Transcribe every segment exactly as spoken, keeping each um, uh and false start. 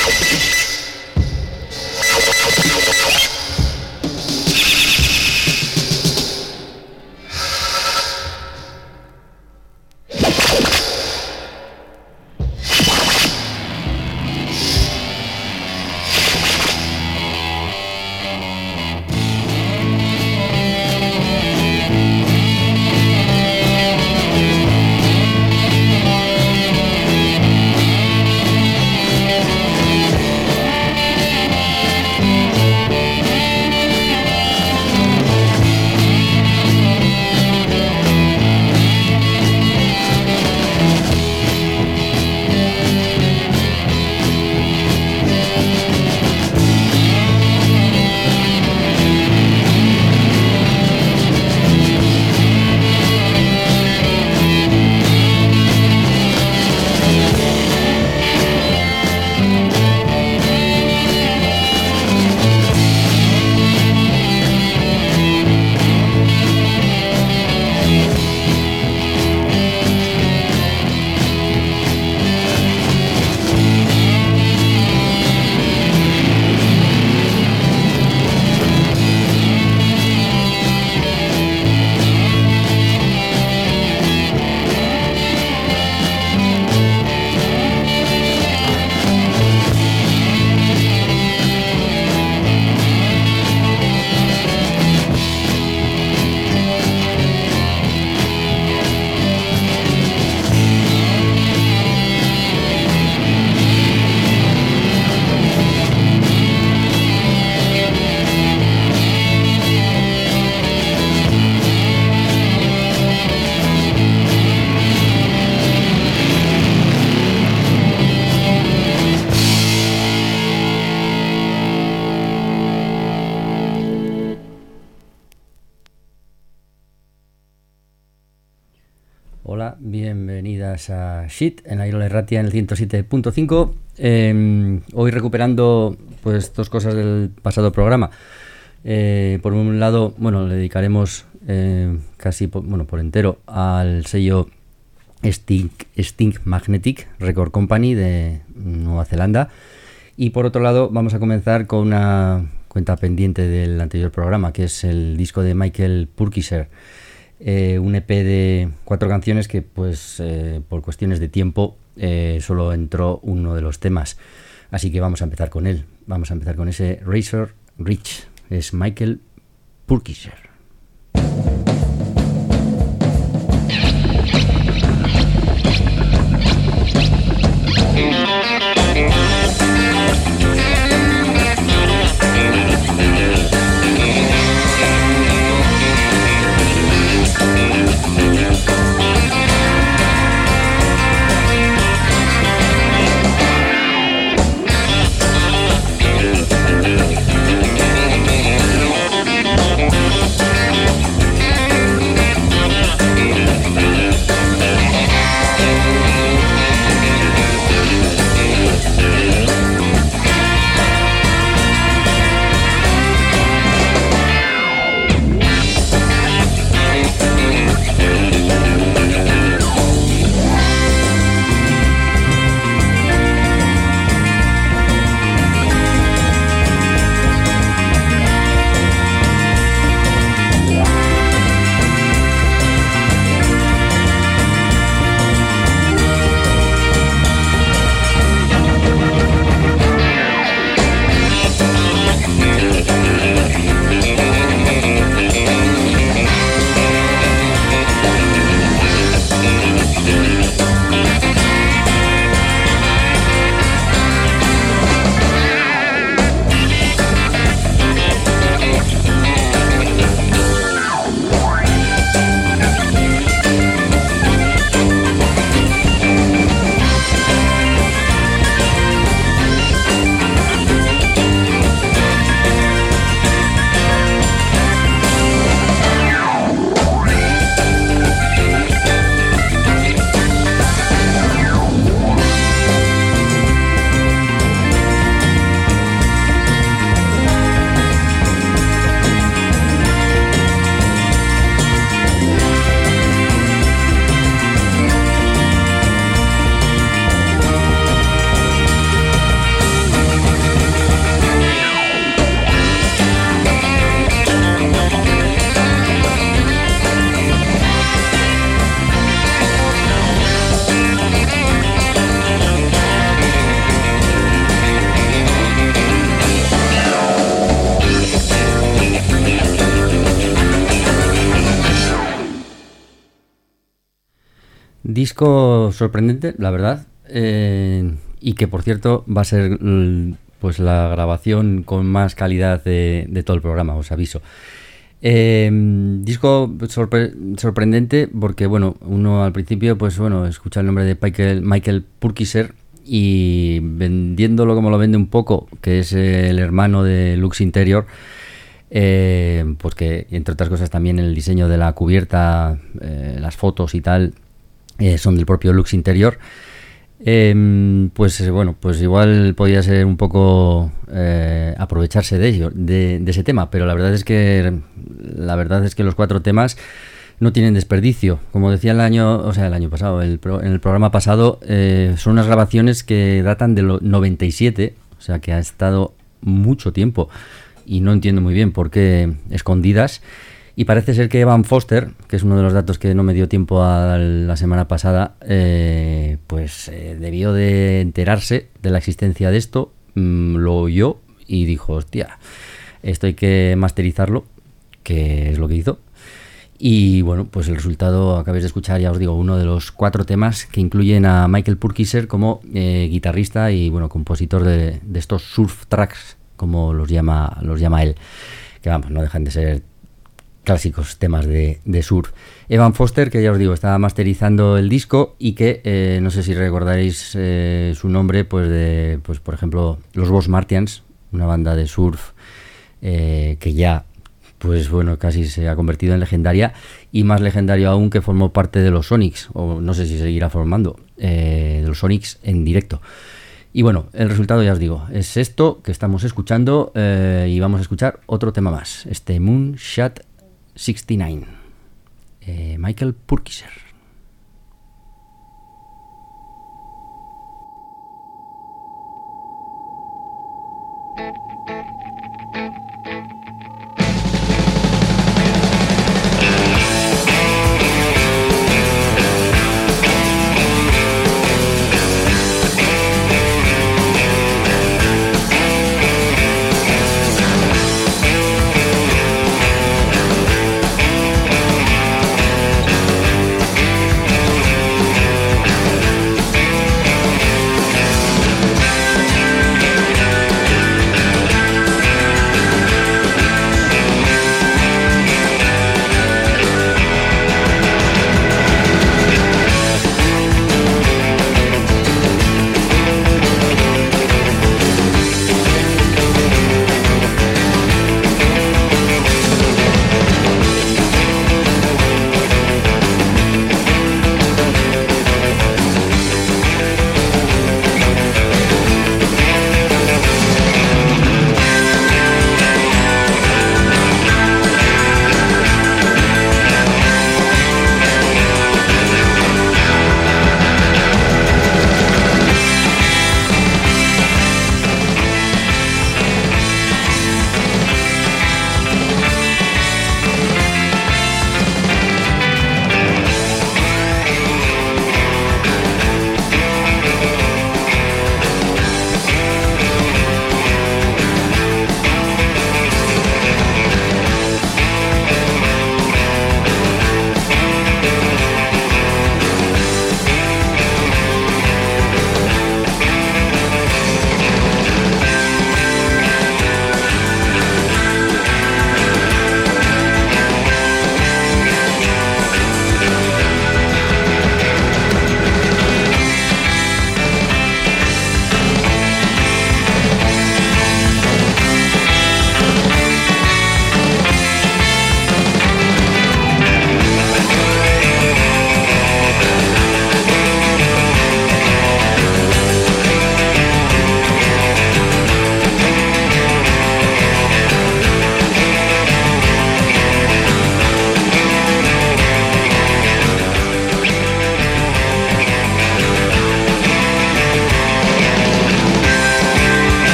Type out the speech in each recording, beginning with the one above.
Hola, bienvenidas a Shit en la Irola Erratia en el ciento siete punto cinco. Eh, hoy recuperando pues dos cosas del pasado programa. Eh, por un lado, bueno, le dedicaremos eh, casi por, bueno, por entero al sello Sting, Sting Magnetic Record Company de Nueva Zelanda. Y por otro lado, vamos a comenzar con una cuenta pendiente del anterior programa, que es el disco de Michael Purkiser. Eh, un E P de cuatro canciones que pues eh, por cuestiones de tiempo eh, solo entró uno de los temas, así que vamos a empezar con él, vamos a empezar con ese Razor Rich. Es Michael Purkiser. We'll be right back. disco sorprendente, la verdad, eh, y que por cierto va a ser pues la grabación con más calidad de, de todo el programa, os aviso. Eh, disco sorpre- sorprendente porque bueno, uno al principio pues bueno, escucha el nombre de Michael, Michael Purkiser y vendiéndolo como lo vende un poco, que es el hermano de Lux Interior, eh, pues que entre otras cosas también el diseño de la cubierta, eh, las fotos y tal, eh, son del propio Lux Interior. Eh, pues bueno, pues igual podía ser un poco eh, aprovecharse de ello, de, de ese tema, pero la verdad es que la verdad es que los cuatro temas no tienen desperdicio. Como decía el año, o sea, el año pasado, el pro, en el programa pasado, eh, son unas grabaciones que datan del noventa y siete, o sea, que ha estado mucho tiempo y no entiendo muy bien por qué escondidas. Y parece ser que Evan Foster, que es uno de los datos que no me dio tiempo a la semana pasada, eh, pues eh, debió de enterarse de la existencia de esto, mmm, lo oyó y dijo, hostia, esto hay que masterizarlo, que es lo que hizo. Y bueno, pues el resultado, acabáis de escuchar, ya os digo, uno de los cuatro temas que incluyen a Michael Purkiser como eh, guitarrista y bueno, compositor de, de estos surf tracks, como los llama, los llama él, que vamos, no dejan de ser clásicos temas de, de surf. Evan Foster, que ya os digo, estaba masterizando el disco y que eh, no sé si recordaréis eh, su nombre, pues de, pues por ejemplo, los Boss Martians, una banda de surf eh, que ya, pues bueno, casi se ha convertido en legendaria, y más legendario aún que formó parte de los Sonics, o no sé si seguirá formando, eh, de los Sonics en directo. Y bueno, el resultado ya os digo, es esto que estamos escuchando, eh, y vamos a escuchar otro tema más, este Moonshot sesenta y nueve, eh, Michael Purkiser.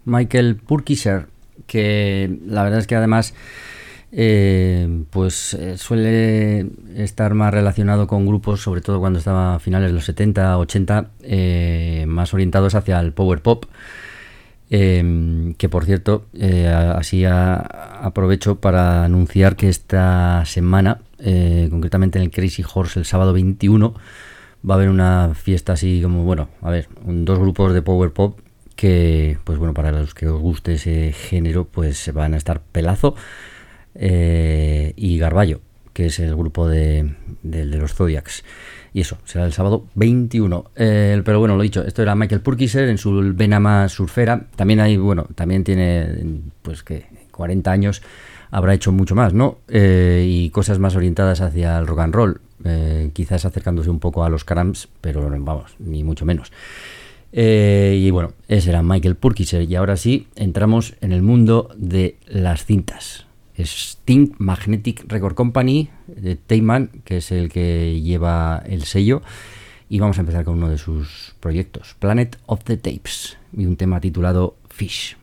Michael Purkiser, que la verdad es que además eh, pues eh, suele estar más relacionado con grupos, sobre todo cuando estaba a finales de los setenta, ochenta, eh, más orientados hacia el power pop. Eh, que por cierto, eh, así a, aprovecho para anunciar que esta semana, eh, concretamente en el Crazy Horse, el sábado veintiuno, va a haber una fiesta así como, bueno, a ver, un, dos grupos de power pop que, pues bueno, para los que os guste ese género, pues van a estar Pelazo eh, y Garballo, que es el grupo de, de, de los Zodiacs. Y eso, será el sábado veintiuno. Eh, pero bueno, lo dicho, esto era Michael Purkiser en su vena más surfera. También hay, bueno, también tiene, pues que cuarenta años, habrá hecho mucho más, ¿no? Eh, y cosas más orientadas hacia el rock and roll. Eh, quizás acercándose un poco a los Cramps, pero vamos, ni mucho menos. Eh, y bueno, ese era Michael Purkiser. Y ahora sí, entramos en el mundo de las cintas. Es Think Magnetic Record Company de Tapeman, que es el que lleva el sello, y vamos a empezar con uno de sus proyectos, Planet of the Tapes, y un tema titulado Fish.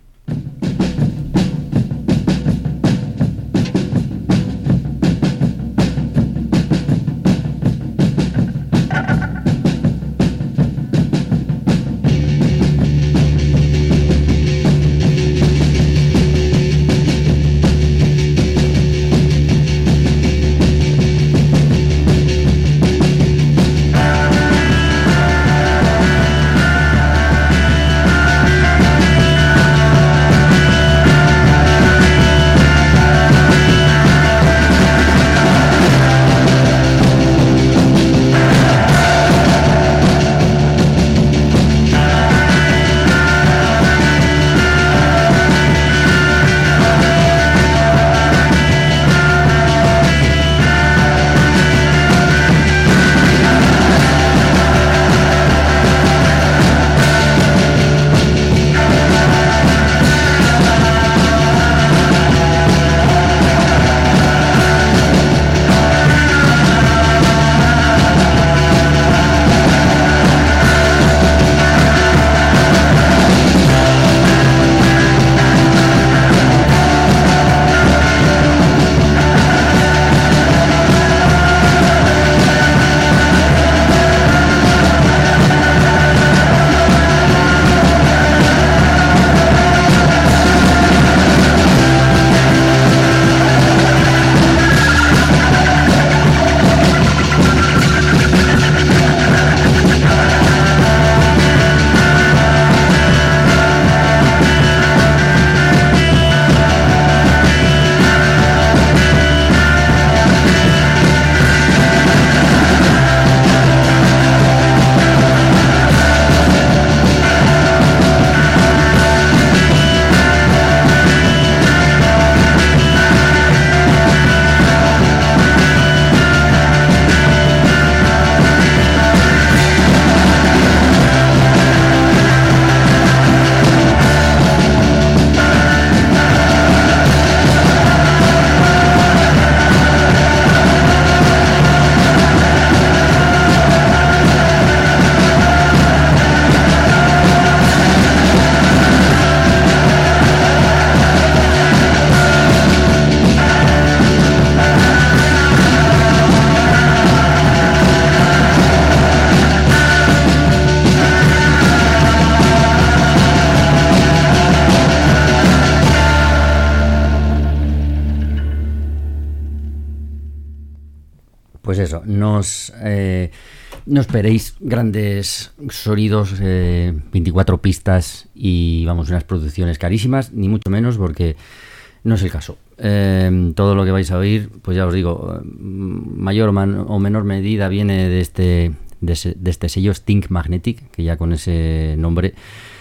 Pues eso, no os, eh, no esperéis grandes sonidos, eh, veinticuatro pistas y vamos, unas producciones carísimas, ni mucho menos, porque no es el caso. Eh, todo lo que vais a oír, pues ya os digo, mayor o, man, o menor medida viene de este, de, ese, de este sello Think Magnetic, que ya con ese nombre,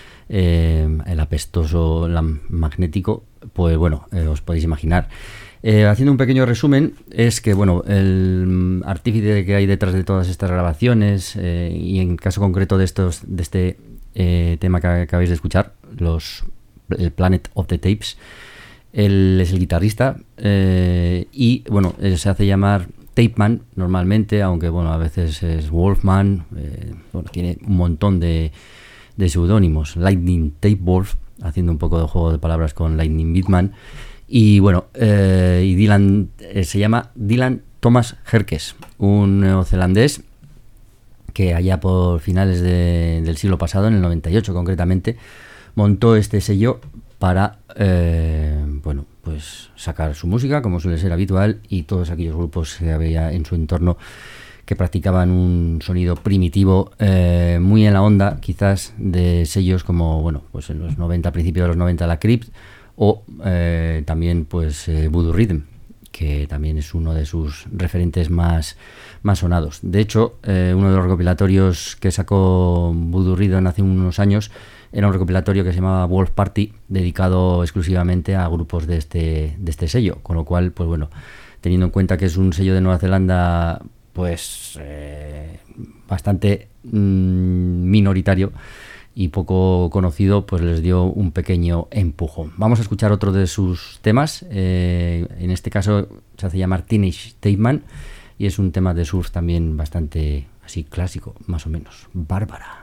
eh, el apestoso la magnético, pues bueno, eh, os podéis imaginar. Eh, haciendo un pequeño resumen, es que bueno, el artífice que hay detrás de todas estas grabaciones, eh, y en caso concreto de estos, de este eh, tema que acabáis de escuchar, los el Planet of the Tapes, él es el guitarrista, eh, y bueno, se hace llamar Tapeman normalmente, aunque bueno, a veces es Wolfman, eh, bueno, tiene un montón de, de seudónimos, Lightning Tape Wolf, haciendo un poco de juego de palabras con Lightning Beatman. Y bueno, eh, y Dylan eh, se llama Dylan Thomas Herkes, un neozelandés que allá por finales de, del siglo pasado, en el noventa y ocho concretamente, montó este sello para eh, bueno, pues sacar su música, como suele ser habitual, y todos aquellos grupos que había en su entorno que practicaban un sonido primitivo, eh, muy en la onda quizás de sellos como, bueno, pues en los noventa, a principios de los noventa, la Crypt, o eh, también pues eh, Voodoo Rhythm, que también es uno de sus referentes más, más sonados. De hecho, eh, uno de los recopilatorios que sacó Voodoo Rhythm hace unos años era un recopilatorio que se llamaba Wolf Party, dedicado exclusivamente a grupos de este, de este sello, con lo cual, pues bueno, teniendo en cuenta que es un sello de Nueva Zelanda, pues eh, bastante mmm, minoritario y poco conocido, pues les dio un pequeño empujón. Vamos a escuchar otro de sus temas, eh, en este caso se hace llamar Teenage Statement, y es un tema de surf también bastante así clásico, más o menos. Bárbara.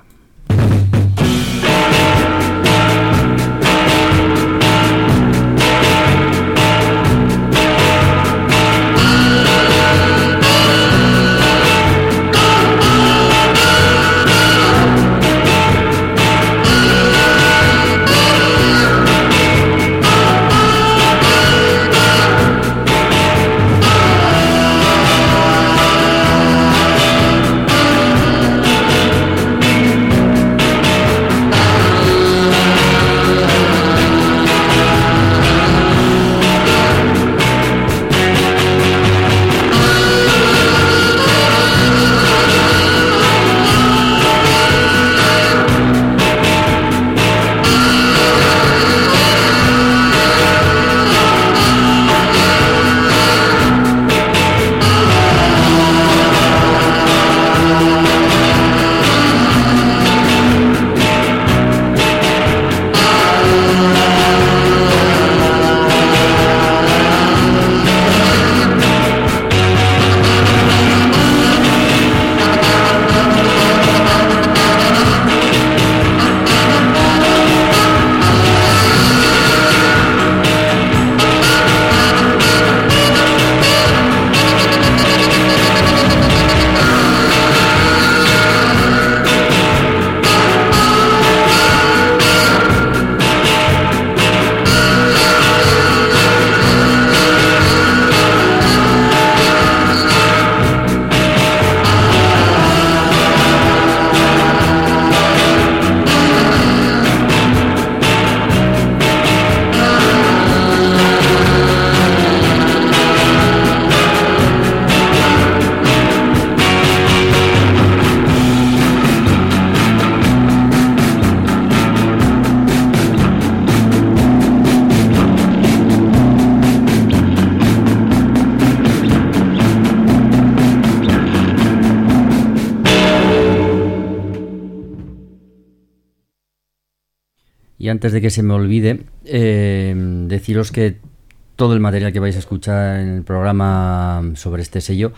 Y antes de que se me olvide, eh, deciros que todo el material que vais a escuchar en el programa sobre este sello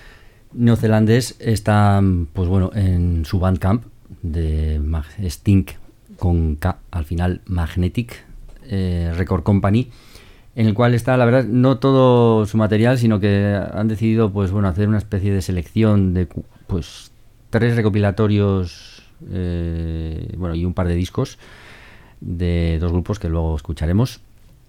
neozelandés está, pues bueno, en su Bandcamp de Stink con K al final, Magnetic eh, Record Company, en el cual está, la verdad, no todo su material, sino que han decidido, pues bueno, hacer una especie de selección de, pues, tres recopilatorios, eh, bueno, y un par de discos de dos grupos que luego escucharemos.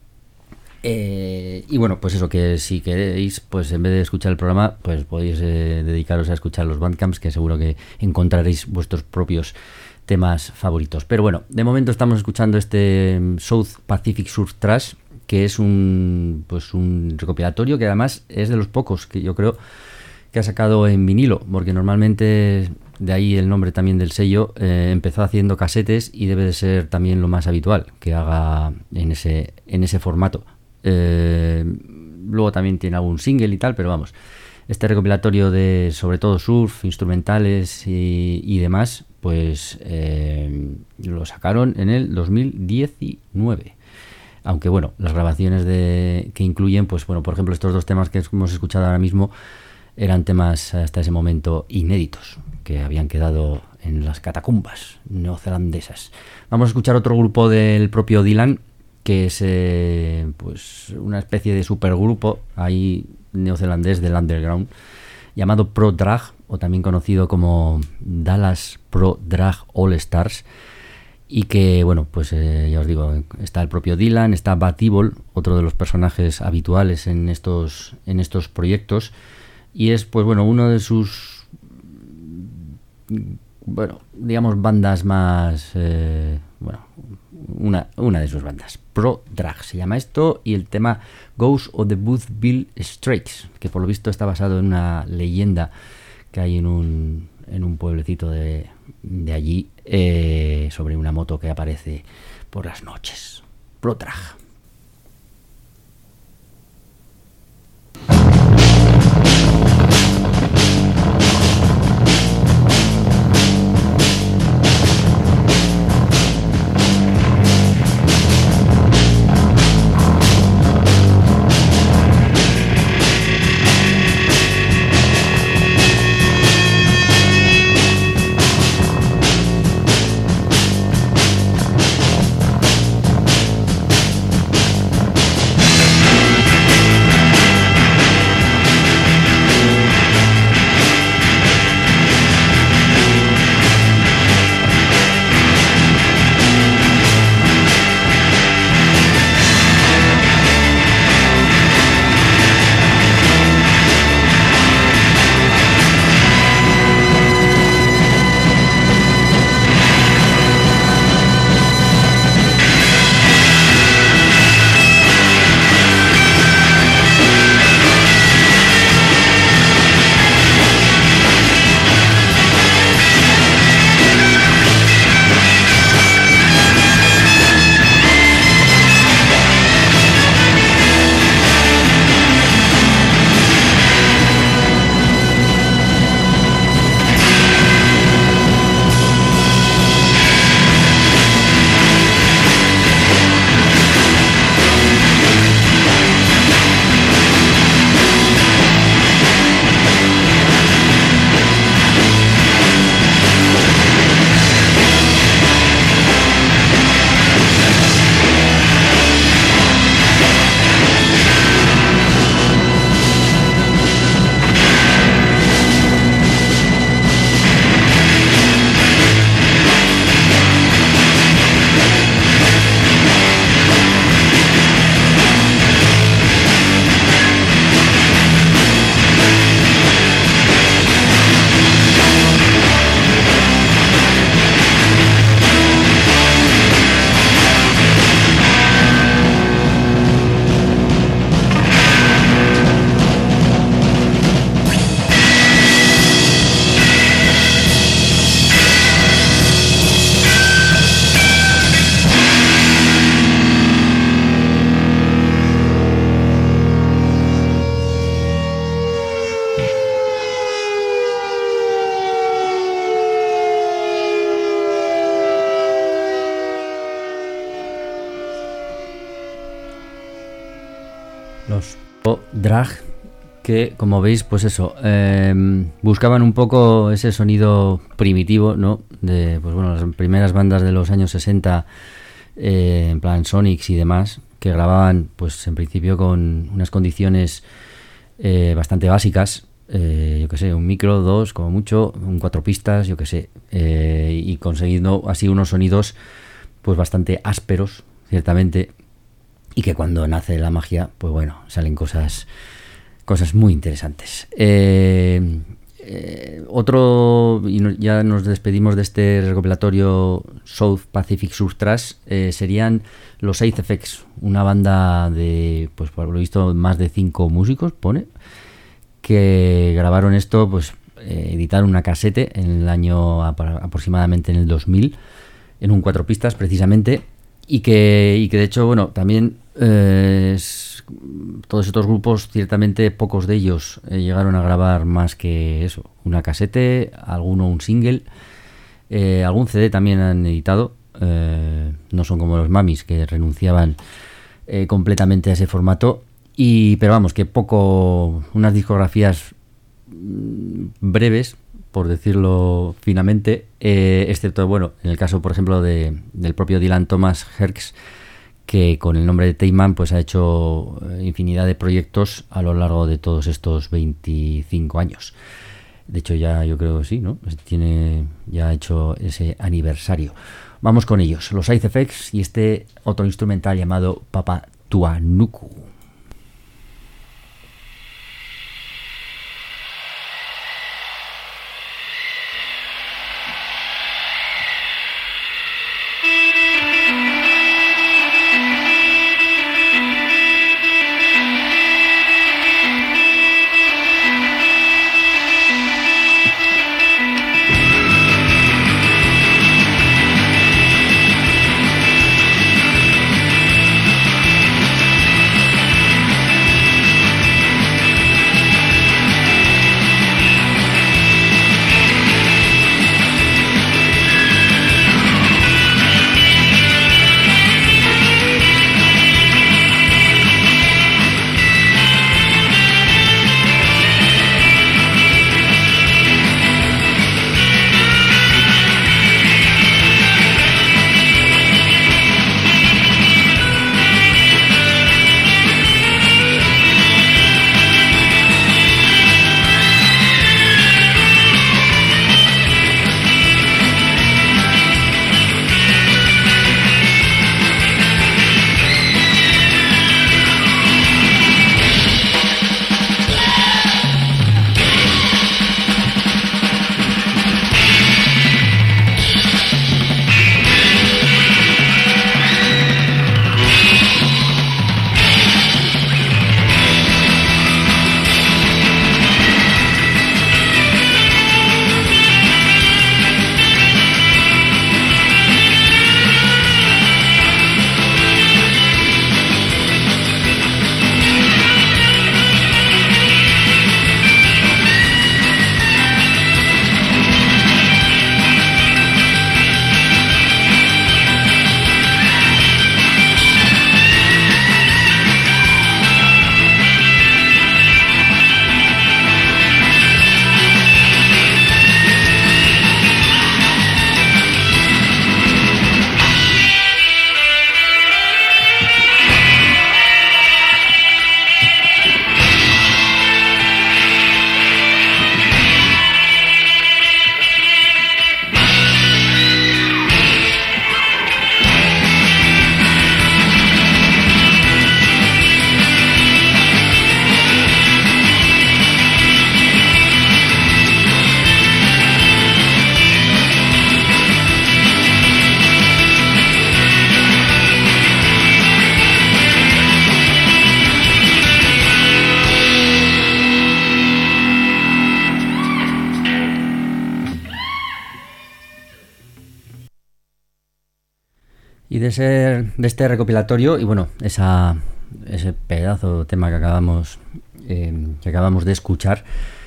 Eh, y bueno, pues eso, que si queréis, pues en vez de escuchar el programa, pues podéis eh, dedicaros a escuchar los Bandcamps, que seguro que encontraréis vuestros propios temas favoritos. Pero bueno, de momento estamos escuchando este South Pacific Surf Trash, que es un, pues un recopilatorio que además es de los pocos que yo creo que ha sacado en vinilo, porque normalmente, de ahí el nombre también del sello, eh, empezó haciendo casetes y debe de ser también lo más habitual que haga en ese, en ese formato. Eh, luego también tiene algún single y tal, pero vamos, este recopilatorio de sobre todo surf, instrumentales y, y demás, pues eh, lo sacaron en el dos mil diecinueve. Aunque bueno, las grabaciones de que incluyen, pues bueno, por ejemplo, estos dos temas que hemos escuchado ahora mismo eran temas hasta ese momento inéditos, que habían quedado en las catacumbas neozelandesas. Vamos a escuchar otro grupo del propio Dylan, que es eh, pues una especie de supergrupo ahí neozelandés del underground, llamado Pro Drag, o también conocido como Dallas Pro Drag All Stars, y que, bueno, pues eh, ya os digo, está el propio Dylan, está Bat Evil, otro de los personajes habituales en estos, en estos proyectos, y es, pues bueno, uno de sus, bueno, digamos, bandas más, eh, bueno, una, una de sus bandas, Pro Drag se llama esto, y el tema Ghost of the Boothville Straits, que por lo visto está basado en una leyenda que hay en un, en un pueblecito de, de allí, eh, sobre una moto que aparece por las noches. Pro Drag. Los Pro Drag, que como veis, pues eso, eh, buscaban un poco ese sonido primitivo, ¿no? De, pues bueno, las primeras bandas de los años sesenta, eh, en plan Sonics y demás, que grababan, pues en principio con unas condiciones eh, bastante básicas, eh, yo que sé, un micro, dos, como mucho, un cuatro pistas, yo que sé, eh, y consiguiendo así unos sonidos, pues bastante ásperos, ciertamente. Y que cuando nace la magia, pues bueno, salen cosas cosas muy interesantes. Eh, eh, otro, y no, ya nos despedimos de este recopilatorio South Pacific Surf Trash, eh, serían los Eighth Effects, una banda de, pues por lo visto, más de cinco músicos, pone, que grabaron esto, pues eh, editaron una casete en el año aproximadamente en el dos mil, en un cuatro pistas precisamente. Y que, y que de hecho, bueno, también eh, es, todos estos grupos, ciertamente pocos de ellos eh, llegaron a grabar más que eso, una casete, alguno un single, eh, algún C D también han editado, eh, no son como los Mamis que renunciaban eh, completamente a ese formato, y pero vamos, que poco, unas discografías breves, por decirlo finamente, eh, excepto, bueno, en el caso, por ejemplo, de, del propio Dylan Thomas Herx, que con el nombre de Tapeman pues ha hecho infinidad de proyectos a lo largo de todos estos veinticinco años. De hecho, ya yo creo que sí, ¿no? Tiene, ya ha hecho ese aniversario. Vamos con ellos, los Side Effects y este otro instrumental llamado Papatuanuku. Y de, ese, de este recopilatorio, y bueno, esa, ese pedazo de tema que acabamos, eh, que acabamos de escuchar,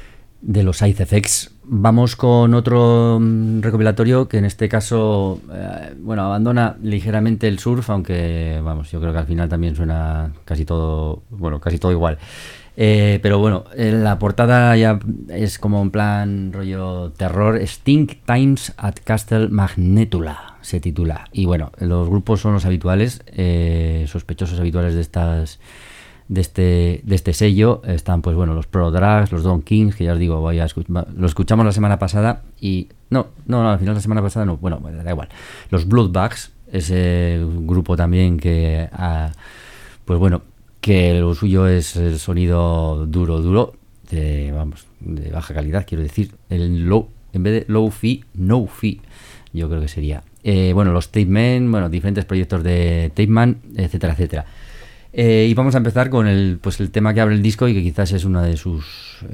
de los Side Effects, vamos con otro recopilatorio que en este caso, eh, bueno, abandona ligeramente el surf, aunque, vamos, yo creo que al final también suena casi todo, bueno, casi todo igual. Eh, pero bueno, la portada ya es como en plan rollo terror. Stink Times at Castle Magnetula se titula. Y bueno, los grupos son los habituales, eh, sospechosos habituales de estas de este de este sello. Están pues bueno los Pro Drags, los Don Kings, que ya os digo, voy a escuch- lo escuchamos la semana pasada y no, no, no, al final de la semana pasada no, bueno, da igual. Los Bloodbags, ese grupo también que ah, pues bueno, que lo suyo es el sonido duro, duro, de, vamos, de baja calidad, quiero decir, el low, en vez de low fee, no fee, yo creo que sería. Eh, bueno, los Tapeman, bueno, diferentes proyectos de Tapeman, etcétera, etcétera. Eh, y vamos a empezar con el, pues el tema que abre el disco y que quizás es uno de sus,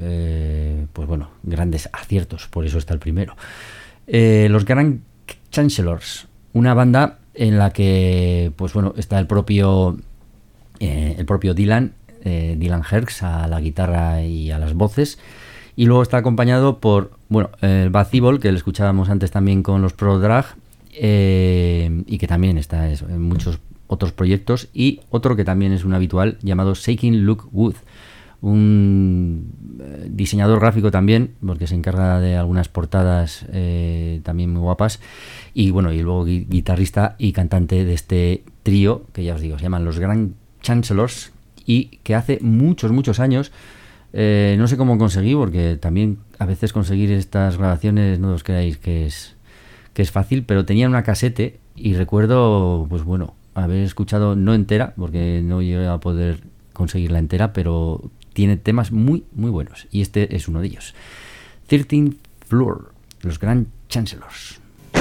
eh, pues bueno, grandes aciertos, por eso está el primero. Eh, los Grand Chancellors, una banda en la que, pues bueno, está el propio... Eh, el propio Dylan, eh, Dylan Herx a la guitarra y a las voces, y luego está acompañado por, bueno, el Bad Evil, que lo escuchábamos antes también con los Pro Drag, eh, y que también está eso, en muchos otros proyectos, y otro que también es un habitual llamado Shaking Luke Wood, un eh, diseñador gráfico también, porque se encarga de algunas portadas eh, también muy guapas, y bueno, y luego gui- guitarrista y cantante de este trío, que ya os digo, se llaman los Grand Chancellors, y que hace muchos, muchos años, eh, no sé cómo conseguí, porque también a veces conseguir estas grabaciones, no os creáis que es, que es fácil, pero tenían una casete, y recuerdo, pues bueno, haber escuchado, no entera, porque no llegué a poder conseguirla entera, pero tiene temas muy, muy buenos, y este es uno de ellos. thirteenth Floor, los Grand Chancellors.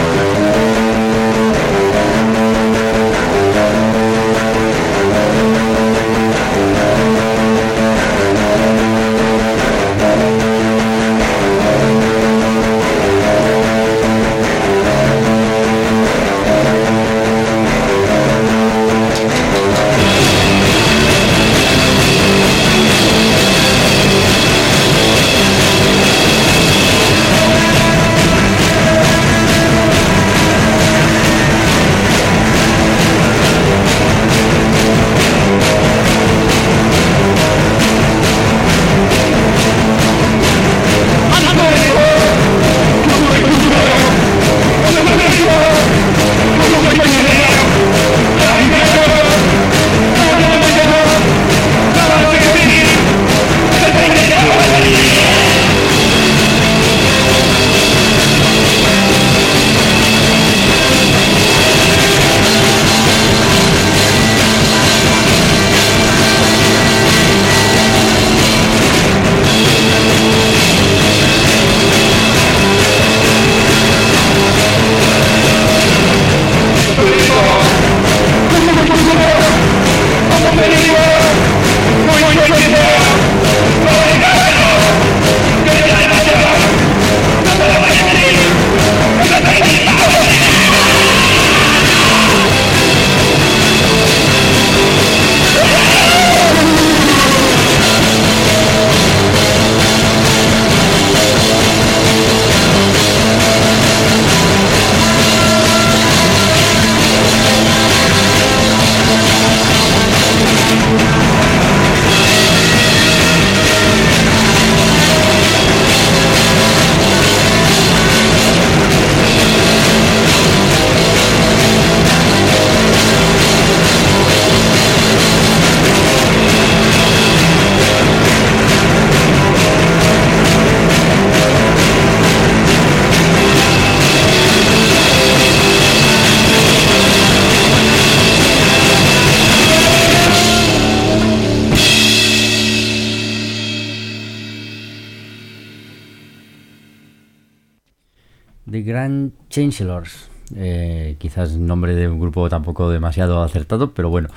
The Grand Chancellors, eh, quizás nombre de un grupo tampoco demasiado acertado, pero bueno,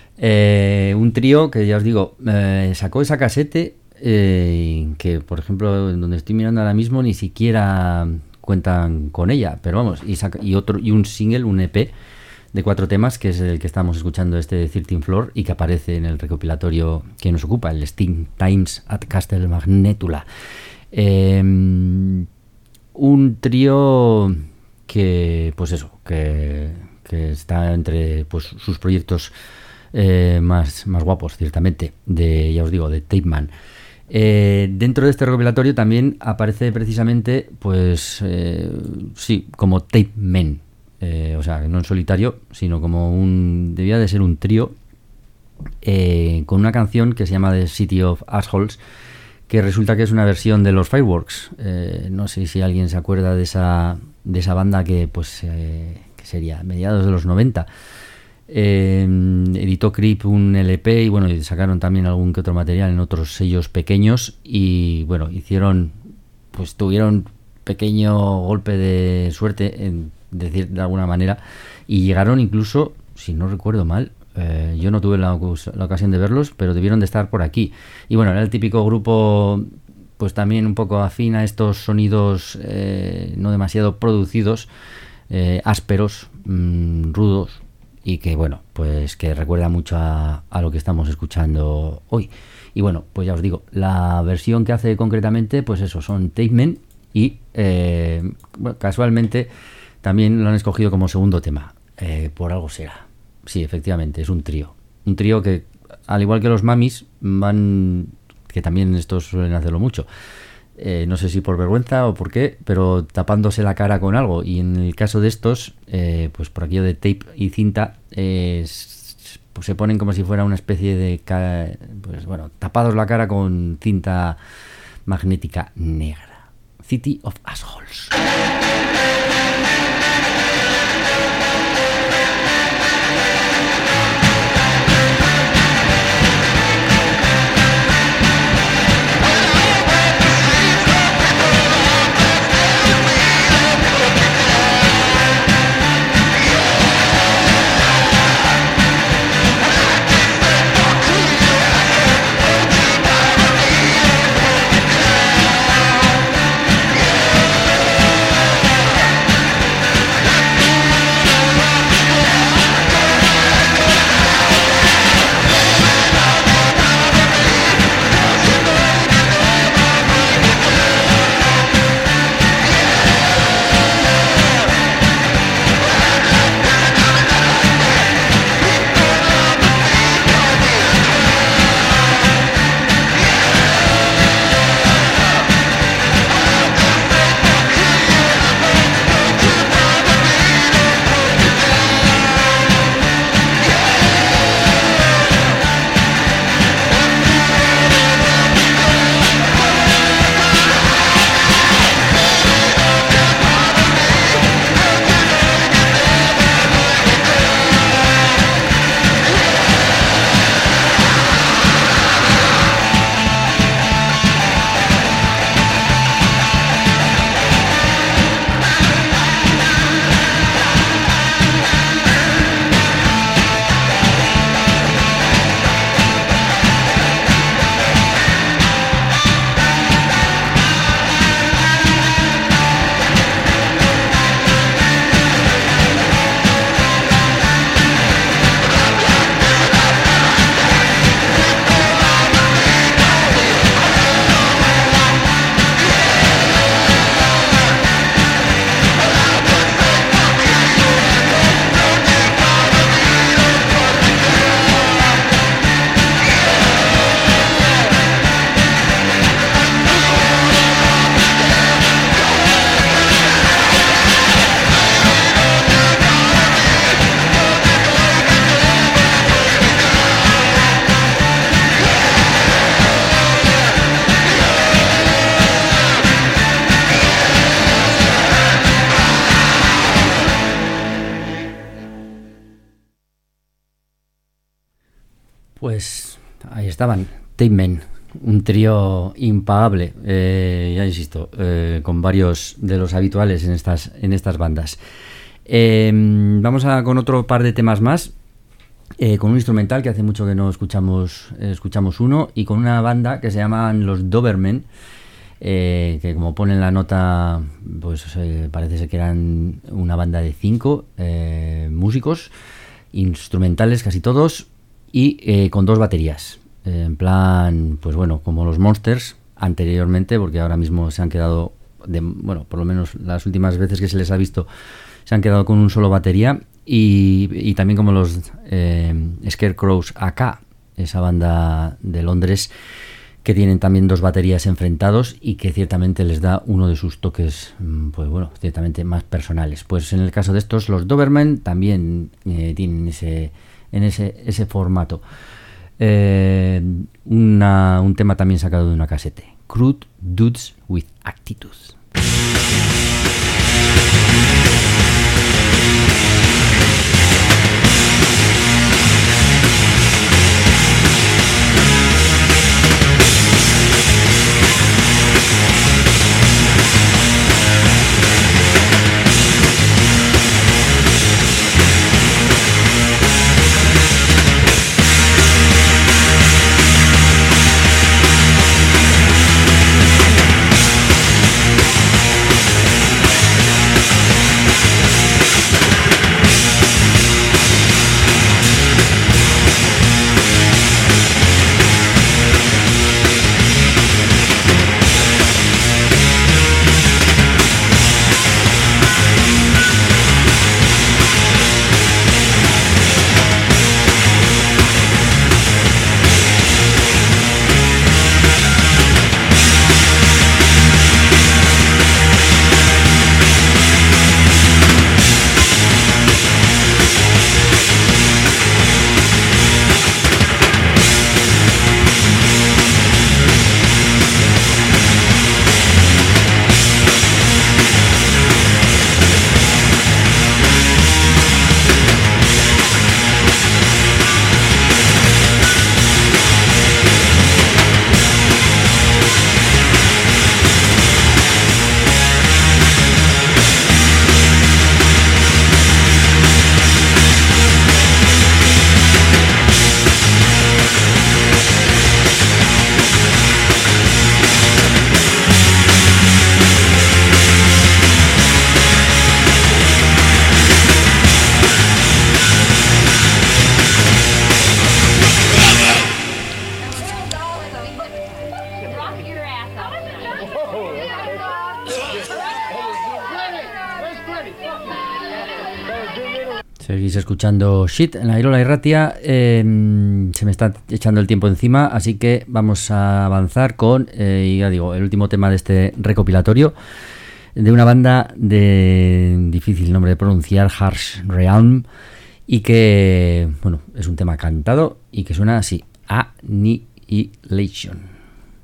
eh, un trío que ya os digo, eh, sacó esa casete eh, que por ejemplo en donde estoy mirando ahora mismo ni siquiera cuentan con ella, pero vamos, y, saca, y otro y un single, un E P de cuatro temas, que es el que estamos escuchando, este thirteenth Floor, y que aparece en el recopilatorio que nos ocupa, el Sting Times at Castle Magnetula. Eh, un trío que, pues eso, que, que está entre pues sus proyectos eh, más, más guapos, ciertamente, de, ya os digo, de Tape Man. Eh, dentro de este recopilatorio también aparece precisamente, pues, eh, sí, como Tape Man. Eh, o sea, no en solitario, sino como un... debía de ser un trío eh, con una canción que se llama The City of Assholes, que resulta que es una versión de los Fireworks. Eh, no sé si alguien se acuerda de esa, de esa banda que, pues, eh, que sería mediados de los noventa. Eh, editó Creep un L P y bueno, y sacaron también algún que otro material en otros sellos pequeños y bueno, hicieron, pues tuvieron pequeño golpe de suerte, en decir de alguna manera, y llegaron incluso, si no recuerdo mal, eh, yo no tuve la, la ocasión de verlos, pero debieron de estar por aquí. Y bueno, era el típico grupo, pues también un poco afín a estos sonidos eh, no demasiado producidos, eh, ásperos, mmm, rudos, y que bueno, pues que recuerda mucho a, a lo que estamos escuchando hoy. Y bueno, pues ya os digo, la versión que hace concretamente, pues eso, son Tape Man, y eh, bueno, casualmente también lo han escogido como segundo tema, eh, por algo será. Sí, efectivamente, es un trío. Un trío que, al igual que los Mamis, van que también estos suelen hacerlo mucho. Eh, no sé si por vergüenza o por qué, pero tapándose la cara con algo. Y en el caso de estos, eh, pues por aquello de tape y cinta, eh, pues se ponen como si fuera una especie de, pues bueno, tapados la cara con cinta magnética negra. City of Assholes. Pues ahí estaban, Tape Men, un trío impagable, eh, ya insisto, eh, con varios de los habituales en estas, en estas bandas. Eh, vamos a con otro par de temas más, eh, con un instrumental que hace mucho que no escuchamos, eh, escuchamos uno, y con una banda que se llaman los Dobermen, eh, que como pone en la nota, pues eh, parece ser que eran una banda de cinco eh, músicos, instrumentales casi todos, y eh, con dos baterías, eh, en plan, pues bueno, como los Monsters anteriormente, porque ahora mismo se han quedado, de, bueno, por lo menos las últimas veces que se les ha visto, se han quedado con un solo batería, y, y también como los eh, Scarecrows A K, esa banda de Londres, que tienen también dos baterías enfrentados y que ciertamente les da uno de sus toques, pues bueno, ciertamente más personales. Pues en el caso de estos, los Dobermen también eh, tienen ese en ese, ese formato. Eh, una, un tema también sacado de una casete. Crude Dudes with Attitude. Seguís escuchando Shit en la Irola Irratia. Eh, se me está echando el tiempo encima, así que vamos a avanzar con, eh, ya digo, el último tema de este recopilatorio de una banda de difícil nombre de pronunciar, Harsh Realm, y que, bueno, es un tema cantado y que suena así: Annihilation.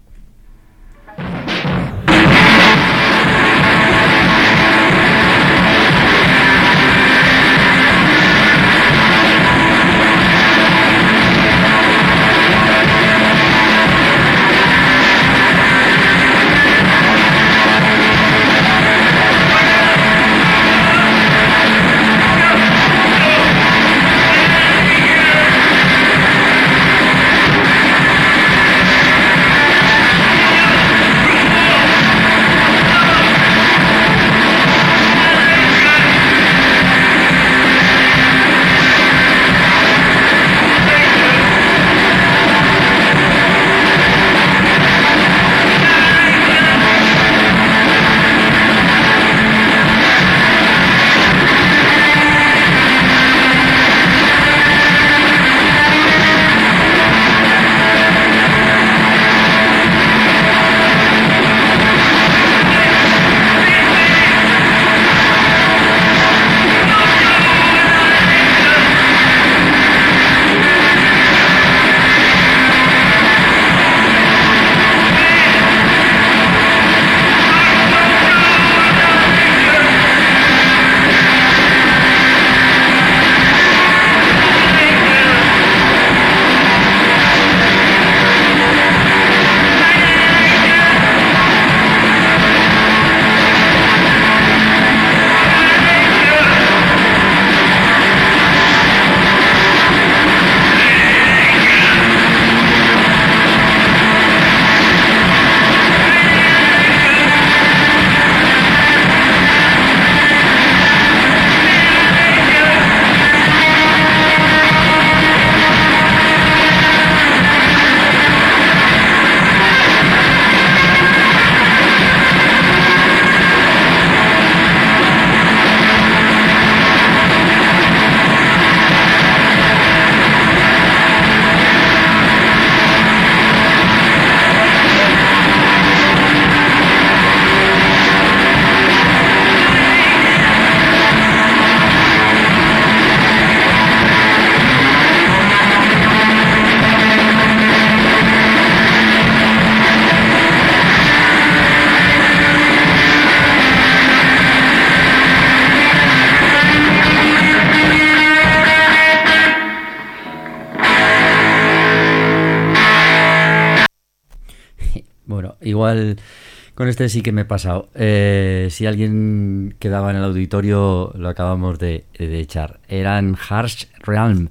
Igual con este sí que me he pasado. Eh, si alguien quedaba en el auditorio, lo acabamos de, de echar. Eran Harsh Realm,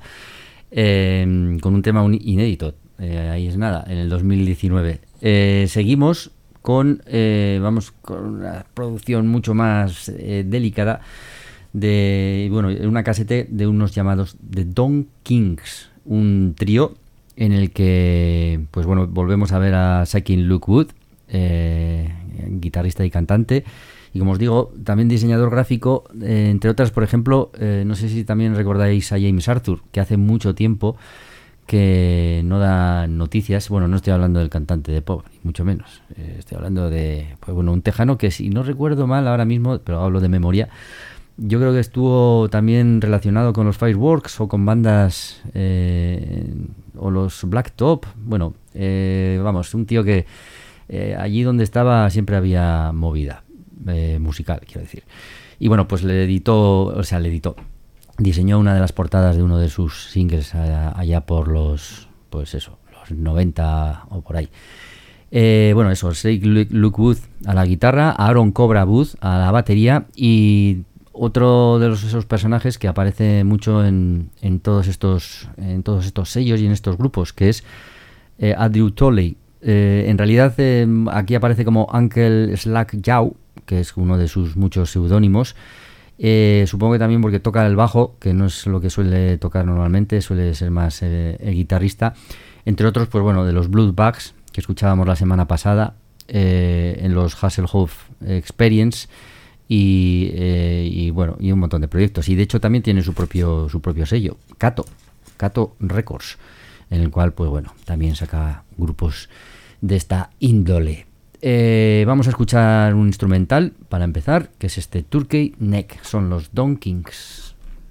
eh, con un tema inédito. Eh, ahí es nada, en el dos mil diecinueve. Eh, seguimos con, eh, vamos, con una producción mucho más eh, delicada de, bueno, una casete de unos llamados The Don Kings, un trío en el que, pues bueno, volvemos a ver a Sakin Luke Wood, eh, guitarrista y cantante, y como os digo, también diseñador gráfico, eh, entre otras, por ejemplo, eh, no sé si también recordáis a James Arthur, que hace mucho tiempo que no da noticias. Bueno, no estoy hablando del cantante de pop, ni mucho menos, eh, estoy hablando de, pues bueno, un tejano que, si no recuerdo mal ahora mismo, pero hablo de memoria, yo creo que estuvo también relacionado con los Fireworks o con bandas eh, o los Black Top. Bueno, eh, vamos, un tío que eh, allí donde estaba siempre había movida eh, musical, quiero decir. Y bueno, pues le editó, o sea, le editó, diseñó una de las portadas de uno de sus singles allá, allá por los, pues eso, los noventa o por ahí. Eh, bueno, eso, Sakin Luke Wood a la guitarra, Aaron Cobra Booth a la batería, y otro de los, esos personajes que aparece mucho en, en todos estos en todos estos sellos y en estos grupos, que es eh, Andrew Tolley. Eh, en realidad eh, aquí aparece como Uncle Slack Yaw, que es uno de sus muchos seudónimos. Eh, supongo que también porque toca el bajo, que no es lo que suele tocar normalmente, suele ser más eh, el guitarrista. Entre otros, pues bueno, de los Bloodbags, que escuchábamos la semana pasada, eh, en los Hasselhoff Experience, y, eh, y bueno, y un montón de proyectos. Y de hecho también tiene su propio su propio sello, Kato, Kato Records, en el cual pues bueno, también saca grupos de esta índole. Eh, vamos a escuchar un instrumental para empezar, que es este Turkey Neck, son los Don Kings.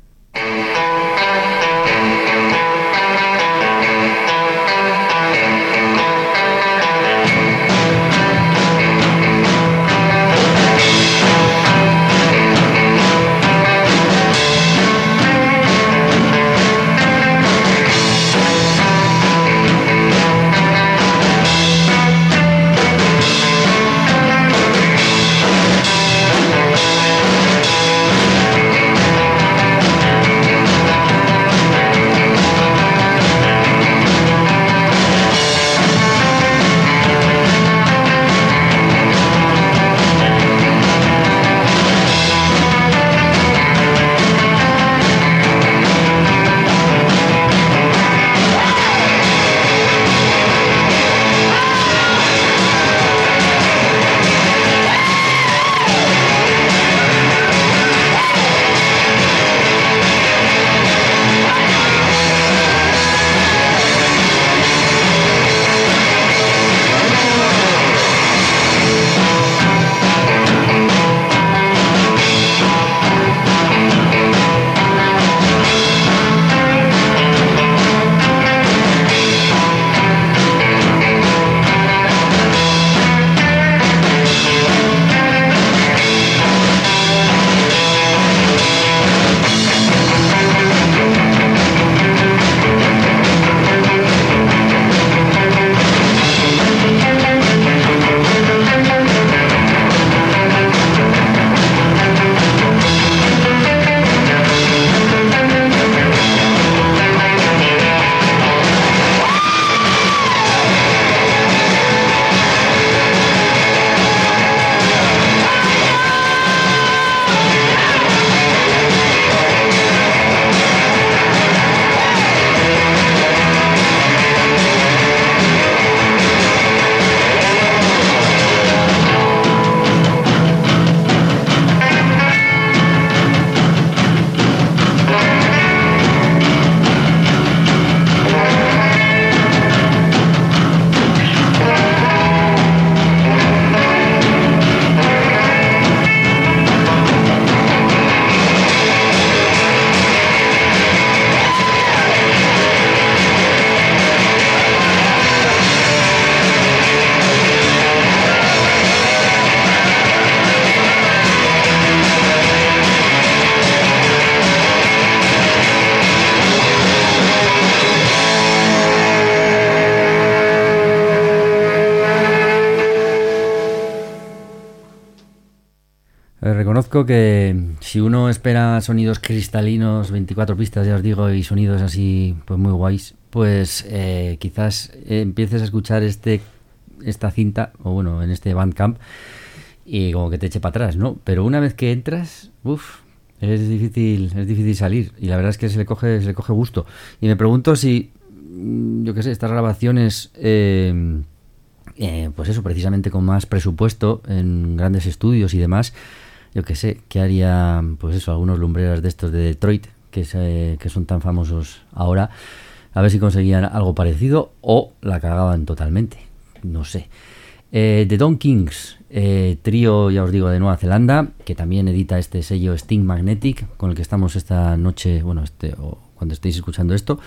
Reconozco que si uno espera sonidos cristalinos, veinticuatro pistas, ya os digo, y sonidos así pues muy guays, pues eh, quizás eh, empieces a escuchar este esta cinta, o bueno, en este Bandcamp, y como que te eche para atrás, ¿no? Pero una vez que entras, uff, es difícil, es difícil salir, y la verdad es que se le coge, se le coge gusto. Y me pregunto si, yo qué sé, estas grabaciones, eh, eh, pues eso, precisamente con más presupuesto, en grandes estudios y demás, yo qué sé, ¿qué haría, pues eso, algunos lumbreras de estos de Detroit, que, se, que son tan famosos ahora? A ver si conseguían algo parecido o la cagaban totalmente, no sé. Eh, The Don Kings, eh, trío, ya os digo, de Nueva Zelanda, que también edita este sello Sting Magnetic, con el que estamos esta noche, bueno, este o cuando estéis escuchando esto,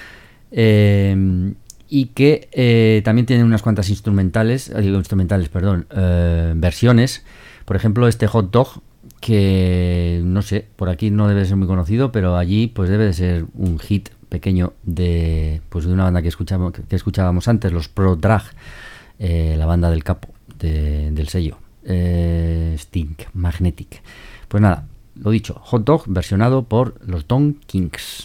eh, y que eh, también tiene unas cuantas instrumentales, digo instrumentales, perdón, eh, versiones. Por ejemplo, este Hot Dog, que no sé, por aquí no debe ser muy conocido, pero allí pues debe de ser un hit pequeño de pues de una banda que escuchamos que escuchábamos antes, los Pro Drag, eh, la banda del capo de, del sello eh, Sting Magnetic. Pues nada, lo dicho, Hot Dog versionado por los Don Kings.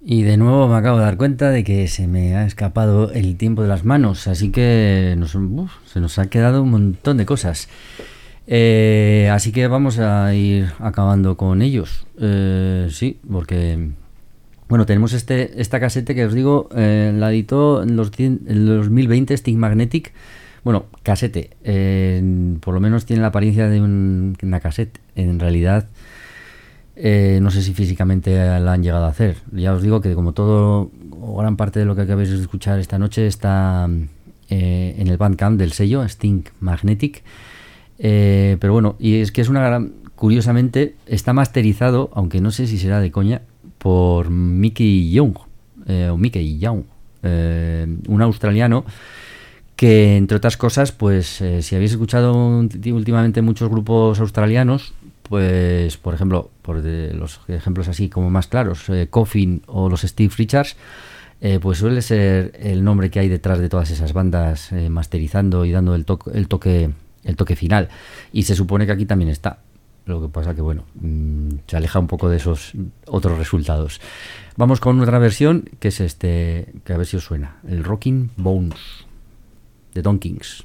Y de nuevo me acabo de dar cuenta de que se me ha escapado el tiempo de las manos, así que nos, uf, se nos ha quedado un montón de cosas. Eh, así que vamos a ir acabando con ellos. Eh, sí, porque... Bueno, tenemos este esta casete que os digo, eh, la editó en los, en los dos mil veinte Sting Magnetic. Bueno, casete, eh, por lo menos tiene la apariencia de un, una casete. En realidad, eh, no sé si físicamente la han llegado a hacer. Ya os digo que como todo, o gran parte de lo que acabáis de escuchar esta noche está eh, en el Bandcamp del sello Sting Magnetic. Eh, pero bueno, y es que es una gran... Curiosamente, está masterizado, aunque no sé si será de coña, por Mickey Young, eh, o Mickey Young, eh, un australiano que, entre otras cosas, pues eh, si habéis escuchado últimamente muchos grupos australianos, pues por ejemplo, por de los ejemplos así como más claros, eh, Coffin o los Steve Richards, eh, pues suele ser el nombre que hay detrás de todas esas bandas, eh, masterizando y dando el, to- el toque el toque final, y se supone que aquí también está. Lo que pasa que, bueno, mmm, se aleja un poco de esos otros resultados. Vamos con otra versión, que es este, que a ver si os suena, el Rocking Bones, de Don Kings.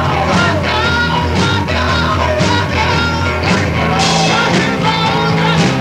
Rock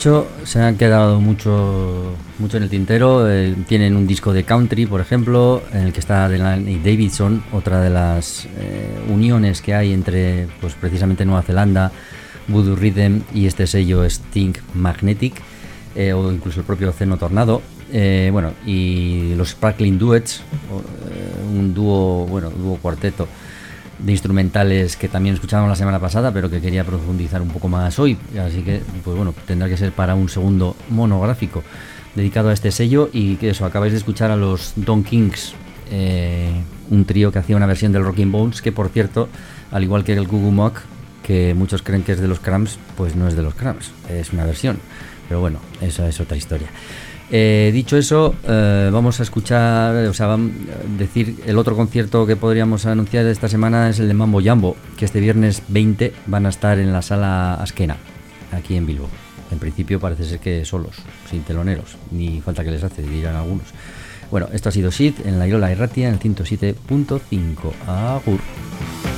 dicho, se han quedado mucho, mucho en el tintero. Eh, tienen un disco de country, por ejemplo, en el que está Delaney Davidson, otra de las eh, uniones que hay entre, pues precisamente Nueva Zelanda, Voodoo Rhythm y este sello Sting Magnetic, eh, o incluso el propio Ceno Tornado. Eh, bueno, y los Sparkling Duets, eh, un dúo, bueno, dúo cuarteto de instrumentales que también escuchábamos la semana pasada, pero que quería profundizar un poco más hoy, así que pues bueno, tendrá que ser para un segundo monográfico dedicado a este sello. Y que eso, acabáis de escuchar a los Don Kings, eh, un trío que hacía una versión del Rocking Bones, que por cierto, al igual que el Goo Goo Mock, que muchos creen que es de los Cramps, pues no es de los Cramps, es una versión, pero bueno, esa es otra historia. Eh, dicho eso, eh, vamos a escuchar, o sea, vamos a decir, el otro concierto que podríamos anunciar esta semana es el de Mambo Jambo, que este viernes veinte van a estar en la sala Askena, aquí en Bilbo. En principio parece ser que solos, sin teloneros, ni falta que les hace, dirán algunos. Bueno, esto ha sido Shit en la Irola Irratia en el ciento siete punto cinco. Agur.